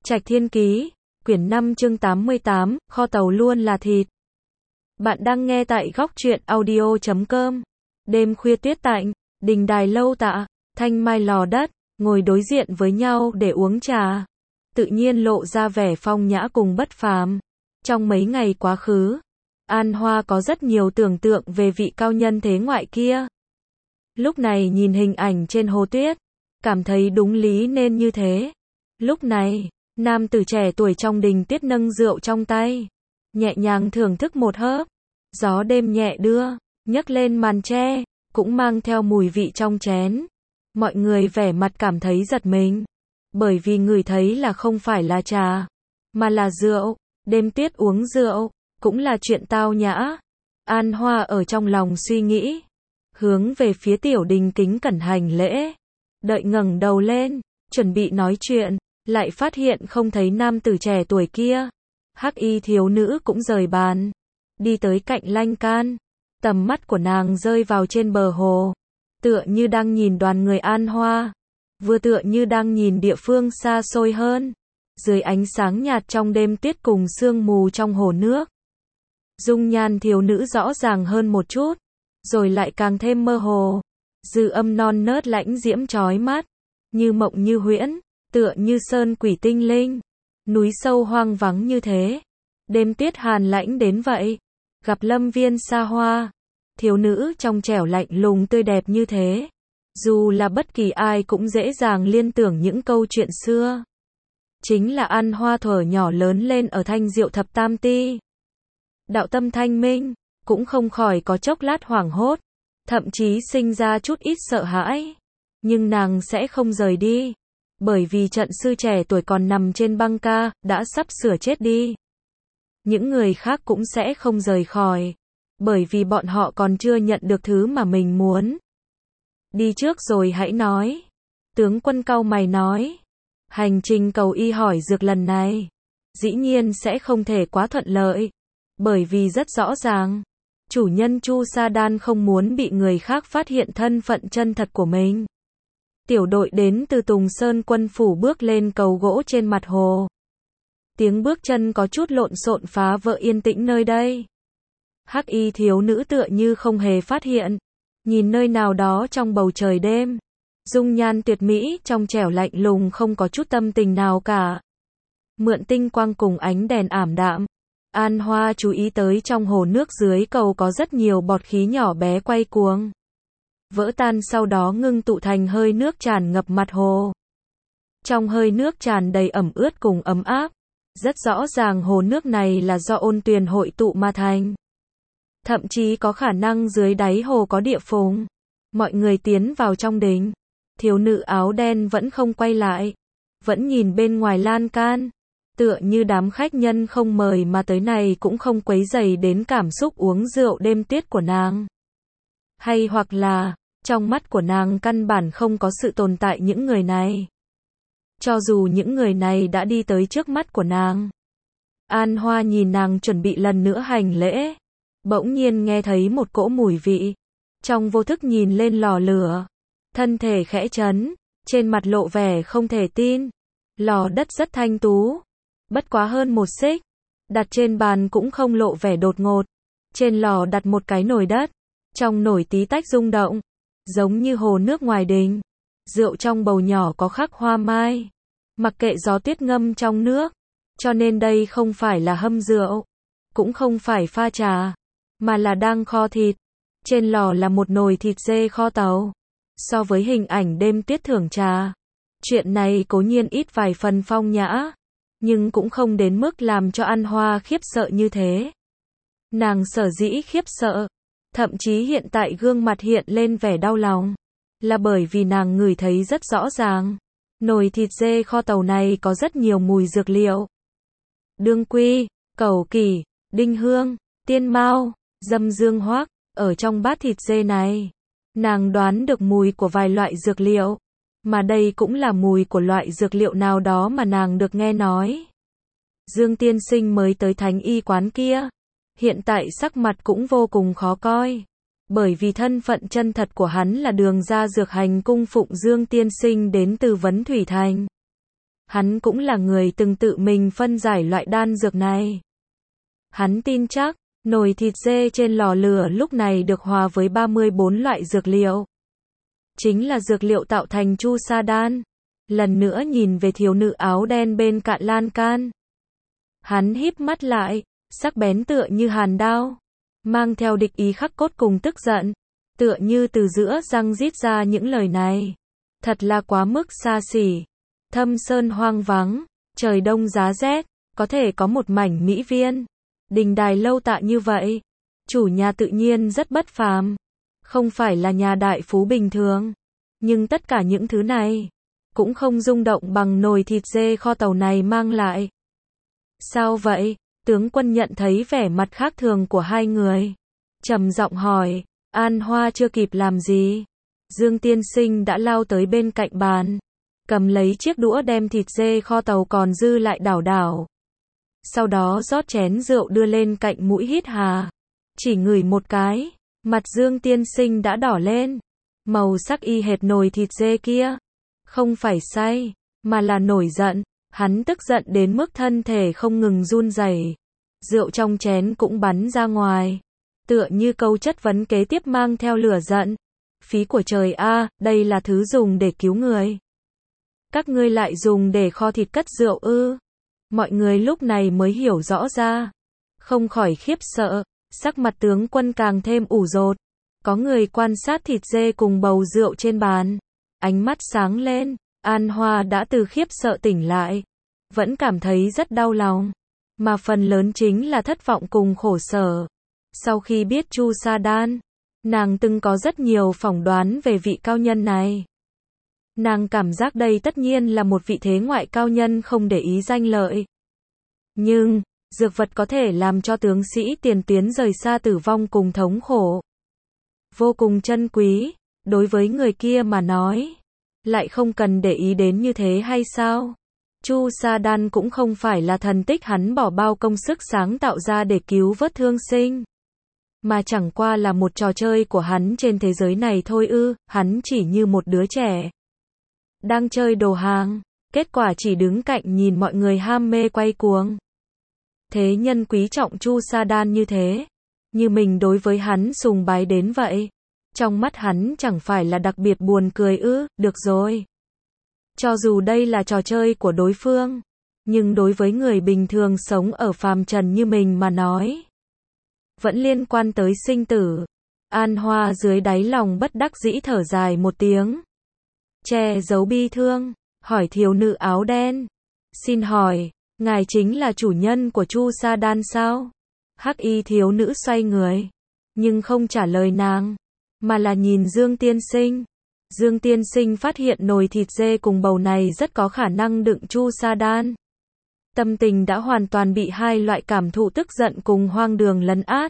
Trạch Thiên Ký, quyển 5 chương 88, kho tàu luôn là thịt. Bạn đang nghe tại góc truyện audio.com. Đêm khuya tuyết tạnh, đình đài lâu tạ, thanh mai lò đất, ngồi đối diện với nhau để uống trà. Tự nhiên lộ ra vẻ phong nhã cùng bất phàm. Trong mấy ngày quá khứ, An Hoa có rất nhiều tưởng tượng về vị cao nhân thế ngoại kia. Lúc này nhìn hình ảnh trên hồ tuyết, cảm thấy đúng lý nên như thế. Lúc này, nam tử trẻ tuổi trong đình tuyết nâng rượu trong tay, nhẹ nhàng thưởng thức một hớp. Gió đêm nhẹ đưa, nhấc lên màn tre, cũng mang theo mùi vị trong chén. Mọi người vẻ mặt cảm thấy giật mình, bởi vì ngửi thấy là không phải là trà, mà là rượu. Đêm tuyết uống rượu, cũng là chuyện tao nhã. An Hoa ở trong lòng suy nghĩ, hướng về phía tiểu đình kính cẩn hành lễ. Đợi ngẩng đầu lên, chuẩn bị nói chuyện, lại phát hiện không thấy nam tử trẻ tuổi kia. Hắc y thiếu nữ cũng rời bàn, đi tới cạnh lan can. Tầm mắt của nàng rơi vào trên bờ hồ, tựa như đang nhìn đoàn người An Hoa, vừa tựa như đang nhìn địa phương xa xôi hơn. Dưới ánh sáng nhạt trong đêm tuyết cùng sương mù trong hồ nước, dung nhan thiếu nữ rõ ràng hơn một chút, rồi lại càng thêm mơ hồ. Dư âm non nớt lãnh diễm chói mắt, như mộng như huyễn, tựa như sơn quỷ tinh linh. Núi sâu hoang vắng như thế, đêm tuyết hàn lãnh đến vậy. Gặp lâm viên xa hoa, thiếu nữ trong trẻo lạnh lùng tươi đẹp như thế, dù là bất kỳ ai cũng dễ dàng liên tưởng những câu chuyện xưa. Chính là An Hoa thuở nhỏ lớn lên ở Thanh Diệu Thập Tam Ti. Đạo tâm thanh minh, cũng không khỏi có chốc lát hoảng hốt, thậm chí sinh ra chút ít sợ hãi. Nhưng nàng sẽ không rời đi, bởi vì trận sư trẻ tuổi còn nằm trên băng ca, đã sắp sửa chết đi. Những người khác cũng sẽ không rời khỏi, bởi vì bọn họ còn chưa nhận được thứ mà mình muốn. Đi trước rồi hãy nói. Tướng quân cau mày nói. Hành trình cầu y hỏi dược lần này, dĩ nhiên sẽ không thể quá thuận lợi, bởi vì rất rõ ràng, chủ nhân Chu Sa Đan không muốn bị người khác phát hiện thân phận chân thật của mình. Tiểu đội đến từ Tùng Sơn quân phủ bước lên cầu gỗ trên mặt hồ. Tiếng bước chân có chút lộn xộn phá vỡ yên tĩnh nơi đây. Hắc y thiếu nữ tựa như không hề phát hiện, nhìn nơi nào đó trong bầu trời đêm. Dung nhan tuyệt mỹ, trong trẻo lạnh lùng không có chút tâm tình nào cả. Mượn tinh quang cùng ánh đèn ảm đạm, An Hoa chú ý tới trong hồ nước dưới cầu có rất nhiều bọt khí nhỏ bé quay cuồng, vỡ tan sau đó ngưng tụ thành hơi nước tràn ngập mặt hồ. Trong hơi nước tràn đầy ẩm ướt cùng ấm áp, rất rõ ràng hồ nước này là do ôn tuyền hội tụ mà thành. Thậm chí có khả năng dưới đáy hồ có địa phùng. Mọi người tiến vào trong đình. Thiếu nữ áo đen vẫn không quay lại, vẫn nhìn bên ngoài lan can, tựa như đám khách nhân không mời mà tới này cũng không quấy rầy đến cảm xúc uống rượu đêm tuyết của nàng. Hay hoặc là, trong mắt của nàng căn bản không có sự tồn tại những người này. Cho dù những người này đã đi tới trước mắt của nàng. An Hoa nhìn nàng chuẩn bị lần nữa hành lễ, bỗng nhiên nghe thấy một cỗ mùi vị, trong vô thức nhìn lên lò lửa. Thân thể khẽ chấn, trên mặt lộ vẻ không thể tin. Lò đất rất thanh tú, bất quá hơn một xích, đặt trên bàn cũng không lộ vẻ đột ngột. Trên lò đặt một cái nồi đất, trong nồi tí tách rung động, giống như hồ nước ngoài đình. Rượu trong bầu nhỏ có khắc hoa mai, mặc kệ gió tuyết ngâm trong nước, cho nên đây không phải là hâm rượu, cũng không phải pha trà, mà là đang kho thịt. Trên lò là một nồi thịt dê kho tàu. So với hình ảnh đêm tuyết thưởng trà, chuyện này cố nhiên ít vài phần phong nhã, nhưng cũng không đến mức làm cho An Hoa khiếp sợ như thế. Nàng sở dĩ khiếp sợ, thậm chí hiện tại gương mặt hiện lên vẻ đau lòng, là bởi vì nàng ngửi thấy rất rõ ràng, nồi thịt dê kho tàu này có rất nhiều mùi dược liệu. Đương quy, cẩu kỷ, đinh hương, tiên mao, dâm dương hoác, ở trong bát thịt dê này. Nàng đoán được mùi của vài loại dược liệu, mà đây cũng là mùi của loại dược liệu nào đó mà nàng được nghe nói. Dương tiên sinh mới tới thánh y quán kia, hiện tại sắc mặt cũng vô cùng khó coi, bởi vì thân phận chân thật của hắn là đường ra dược hành cung phụng Dương tiên sinh đến từ Vấn Thủy Thành. Hắn cũng là người từng tự mình phân giải loại đan dược này. Hắn tin chắc, nồi thịt dê trên lò lửa lúc này được hòa với 34 loại dược liệu. Chính là dược liệu tạo thành chu sa đan. Lần nữa nhìn về thiếu nữ áo đen bên cạnh lan can. Hắn híp mắt lại, sắc bén tựa như hàn đao, mang theo địch ý khắc cốt cùng tức giận, tựa như từ giữa răng rít ra những lời này. Thật là quá mức xa xỉ. Thâm sơn hoang vắng, trời đông giá rét, có thể có một mảnh mỹ viên, đình đài lâu tạ như vậy. Chủ nhà tự nhiên rất bất phàm, không phải là nhà đại phú bình thường. Nhưng tất cả những thứ này cũng không rung động bằng nồi thịt dê kho tàu này mang lại. Sao vậy? Tướng quân nhận thấy vẻ mặt khác thường của hai người, trầm giọng hỏi. An Hoa chưa kịp làm gì, Dương tiên sinh đã lao tới bên cạnh bàn, cầm lấy chiếc đũa đem thịt dê kho tàu còn dư lại đảo đảo. Sau đó rót chén rượu đưa lên cạnh mũi hít hà. Chỉ ngửi một cái, mặt Dương tiên sinh đã đỏ lên. Màu sắc y hệt nồi thịt dê kia. Không phải say, mà là nổi giận. Hắn tức giận đến mức thân thể không ngừng run rẩy. Rượu trong chén cũng bắn ra ngoài. Tựa như câu chất vấn kế tiếp mang theo lửa giận. Phí của trời a, đây là thứ dùng để cứu người. Các ngươi lại dùng để kho thịt cất rượu ư? Mọi người lúc này mới hiểu rõ ra. Không khỏi khiếp sợ, sắc mặt tướng quân càng thêm ủ rột. Có người quan sát thịt dê cùng bầu rượu trên bàn. Ánh mắt sáng lên, An Hoa đã từ khiếp sợ tỉnh lại. Vẫn cảm thấy rất đau lòng. Mà phần lớn chính là thất vọng cùng khổ sở. Sau khi biết chu sa đan, nàng từng có rất nhiều phỏng đoán về vị cao nhân này. Nàng cảm giác đây tất nhiên là một vị thế ngoại cao nhân không để ý danh lợi. Nhưng, dược vật có thể làm cho tướng sĩ tiền tuyến rời xa tử vong cùng thống khổ. Vô cùng chân quý, đối với người kia mà nói. Lại không cần để ý đến như thế hay sao? Chu sa đan cũng không phải là thần tích hắn bỏ bao công sức sáng tạo ra để cứu vớt thương sinh. Mà chẳng qua là một trò chơi của hắn trên thế giới này thôi ư, hắn chỉ như một đứa trẻ đang chơi đồ hàng, kết quả chỉ đứng cạnh nhìn mọi người ham mê quay cuồng. Thế nhân quý trọng chu sa đan như thế, như mình đối với hắn sùng bái đến vậy. Trong mắt hắn chẳng phải là đặc biệt buồn cười ư, được rồi. Cho dù đây là trò chơi của đối phương, nhưng đối với người bình thường sống ở phàm trần như mình mà nói, vẫn liên quan tới sinh tử. An Hoa dưới đáy lòng bất đắc dĩ thở dài một tiếng. Che giấu bi thương, hỏi thiếu nữ áo đen. Xin hỏi, ngài chính là chủ nhân của chu sa đan sao? Hắc y thiếu nữ xoay người, nhưng không trả lời nàng, mà là nhìn Dương tiên sinh. Dương tiên sinh phát hiện nồi thịt dê cùng bầu này rất có khả năng đựng chu sa đan. Tâm tình đã hoàn toàn bị hai loại cảm thụ tức giận cùng hoang đường lấn át.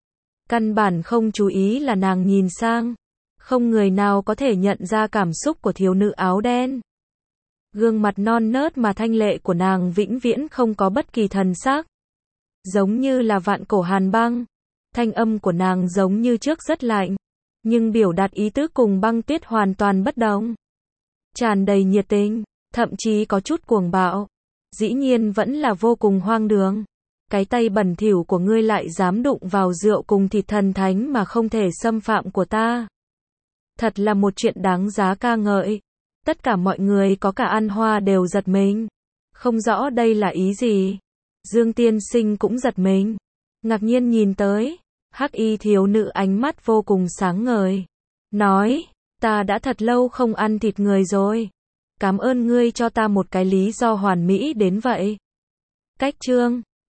Căn bản không chú ý là nàng nhìn sang. Không người nào có thể nhận ra cảm xúc của thiếu nữ áo đen. Gương mặt non nớt mà thanh lệ của nàng vĩnh viễn không có bất kỳ thần sắc. Giống như là vạn cổ hàn băng. Thanh âm của nàng giống như trước rất lạnh, nhưng biểu đạt ý tứ cùng băng tuyết hoàn toàn bất đồng. Tràn đầy nhiệt tình, thậm chí có chút cuồng bạo. Dĩ nhiên vẫn là vô cùng hoang đường. Cái tay bẩn thỉu của ngươi lại dám đụng vào rượu cùng thịt thần thánh mà không thể xâm phạm của ta. Thật là một chuyện đáng giá ca ngợi. Tất cả mọi người có cả An Hoa đều giật mình. Không rõ đây là ý gì. Dương tiên sinh cũng giật mình, ngạc nhiên nhìn tới. Hắc y thiếu nữ ánh mắt vô cùng sáng ngời. Nói, ta đã thật lâu không ăn thịt người rồi. Cảm ơn ngươi cho ta một cái lý do hoàn mỹ đến vậy. Cách chương